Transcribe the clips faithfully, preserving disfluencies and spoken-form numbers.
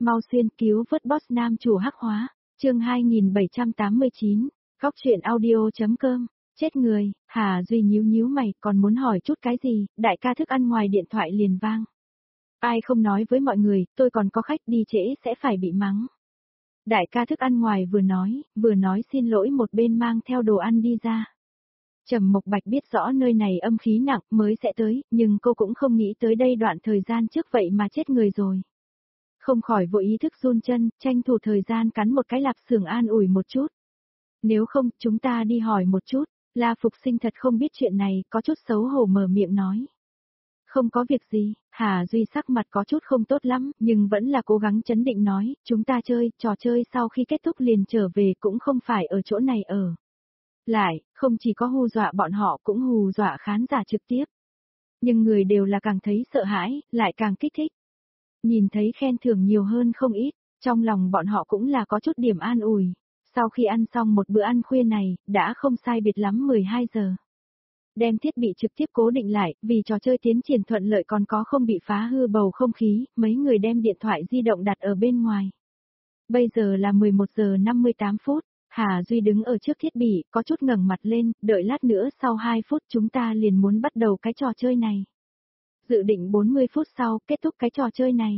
mau xuyên cứu vớt boss nam chủ hắc hóa, chương hai nghìn bảy trăm tám mươi chín, góc truyện audio.com, chết người, Hà Duy nhíu nhíu mày, còn muốn hỏi chút cái gì, đại ca thức ăn ngoài điện thoại liền vang. Ai không nói với mọi người, tôi còn có khách đi trễ sẽ phải bị mắng. Đại ca thức ăn ngoài vừa nói, vừa nói xin lỗi một bên mang theo đồ ăn đi ra. Trầm Mộc Bạch biết rõ nơi này âm khí nặng mới sẽ tới, nhưng cô cũng không nghĩ tới đây đoạn thời gian trước vậy mà chết người rồi. Không khỏi vội ý thức run chân, tranh thủ thời gian cắn một cái lạp xưởng an ủi một chút. Nếu không, chúng ta đi hỏi một chút, La Phục Sinh thật không biết chuyện này, có chút xấu hổ mở miệng nói. Không có việc gì, Hà Duy sắc mặt có chút không tốt lắm, nhưng vẫn là cố gắng chấn định nói, chúng ta chơi, trò chơi sau khi kết thúc liền trở về cũng không phải ở chỗ này ở. Lại, không chỉ có hù dọa bọn họ cũng hù dọa khán giả trực tiếp. Nhưng người đều là càng thấy sợ hãi, lại càng kích thích. Nhìn thấy khen thưởng nhiều hơn không ít, trong lòng bọn họ cũng là có chút điểm an ủi. Sau khi ăn xong một bữa ăn khuya này, đã không sai biệt lắm mười hai giờ. Đem thiết bị trực tiếp cố định lại, vì trò chơi tiến triển thuận lợi còn có không bị phá hư bầu không khí, mấy người đem điện thoại di động đặt ở bên ngoài. Bây giờ là mười một giờ năm mươi tám phút, Hà Duy đứng ở trước thiết bị, có chút ngẩng mặt lên, đợi lát nữa sau hai phút chúng ta liền muốn bắt đầu cái trò chơi này. Dự định bốn mươi phút sau, kết thúc cái trò chơi này.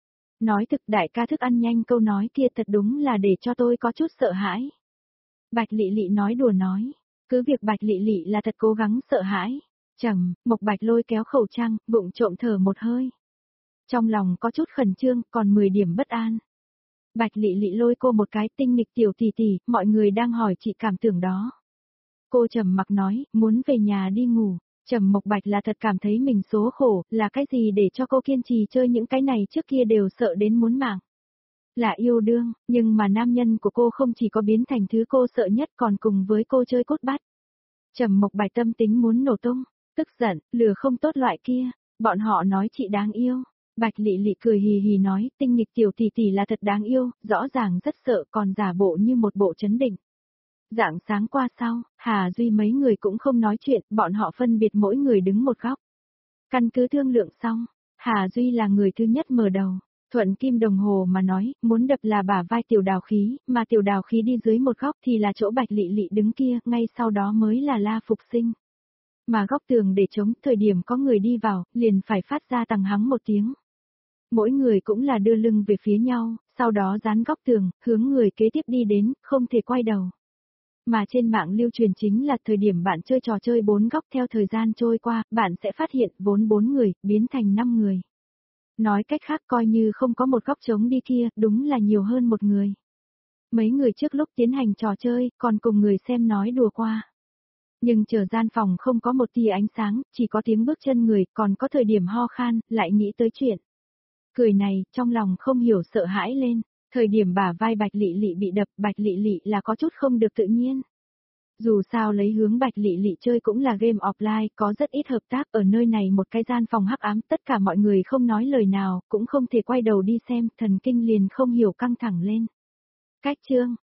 Nói thực đại ca thức ăn nhanh câu nói kia thật đúng là để cho tôi có chút sợ hãi. Bạch Lị Lị nói đùa nói. Cứ việc Bạch Lị Lị là thật cố gắng sợ hãi. Trầm, Mộc Bạch lôi kéo khẩu trang, bụng trộm thở một hơi. Trong lòng có chút khẩn trương, còn mười điểm bất an. Bạch Lị Lị lôi cô một cái tinh nghịch tiểu tỷ tỷ, mọi người đang hỏi chị cảm tưởng đó. Cô trầm mặc nói, muốn về nhà đi ngủ. Trầm Mộc Bạch là thật cảm thấy mình số khổ, là cái gì để cho cô kiên trì chơi những cái này trước kia đều sợ đến muốn mạng. Là yêu đương, nhưng mà nam nhân của cô không chỉ có biến thành thứ cô sợ nhất còn cùng với cô chơi cốt bắt. Trầm Mộc Bạch tâm tính muốn nổ tung, tức giận, lừa không tốt loại kia, bọn họ nói chị đáng yêu. Bạch Lị Lị cười hì hì nói, tinh nghịch tiểu tỷ tỷ là thật đáng yêu, rõ ràng rất sợ còn giả bộ như một bộ trấn định. Rạng sáng qua sau, Hà Duy mấy người cũng không nói chuyện, bọn họ phân biệt mỗi người đứng một góc. Căn cứ thương lượng xong, Hà Duy là người thứ nhất mở đầu. Thuận kim đồng hồ mà nói, muốn đập là bả vai tiểu đào khí, mà tiểu đào khí đi dưới một góc thì là chỗ Bạch Lị Lị đứng kia, ngay sau đó mới là La Phục Sinh. Mà góc tường để chống, thời điểm có người đi vào, liền phải phát ra tằng hắng một tiếng. Mỗi người cũng là đưa lưng về phía nhau, sau đó dán góc tường, hướng người kế tiếp đi đến, không thể quay đầu. Mà trên mạng lưu truyền chính là thời điểm bạn chơi trò chơi bốn góc theo thời gian trôi qua, bạn sẽ phát hiện vốn bốn người, biến thành năm người. Nói cách khác coi như không có một góc trống đi kia, đúng là nhiều hơn một người. Mấy người trước lúc tiến hành trò chơi, còn cùng người xem nói đùa qua. Nhưng chờ gian phòng không có một tia ánh sáng, chỉ có tiếng bước chân người, còn có thời điểm ho khan, lại nghĩ tới chuyện. Cười này, trong lòng không hiểu sợ hãi lên, thời điểm bả vai Bạch Lị Lị bị đập, Bạch Lị Lị là có chút không được tự nhiên. Dù sao lấy hướng Bạch Lị Lị chơi cũng là game offline, có rất ít hợp tác ở nơi này một cái gian phòng hắc ám, tất cả mọi người không nói lời nào, cũng không thể quay đầu đi xem, thần kinh liền không hiểu căng thẳng lên. Cách chương,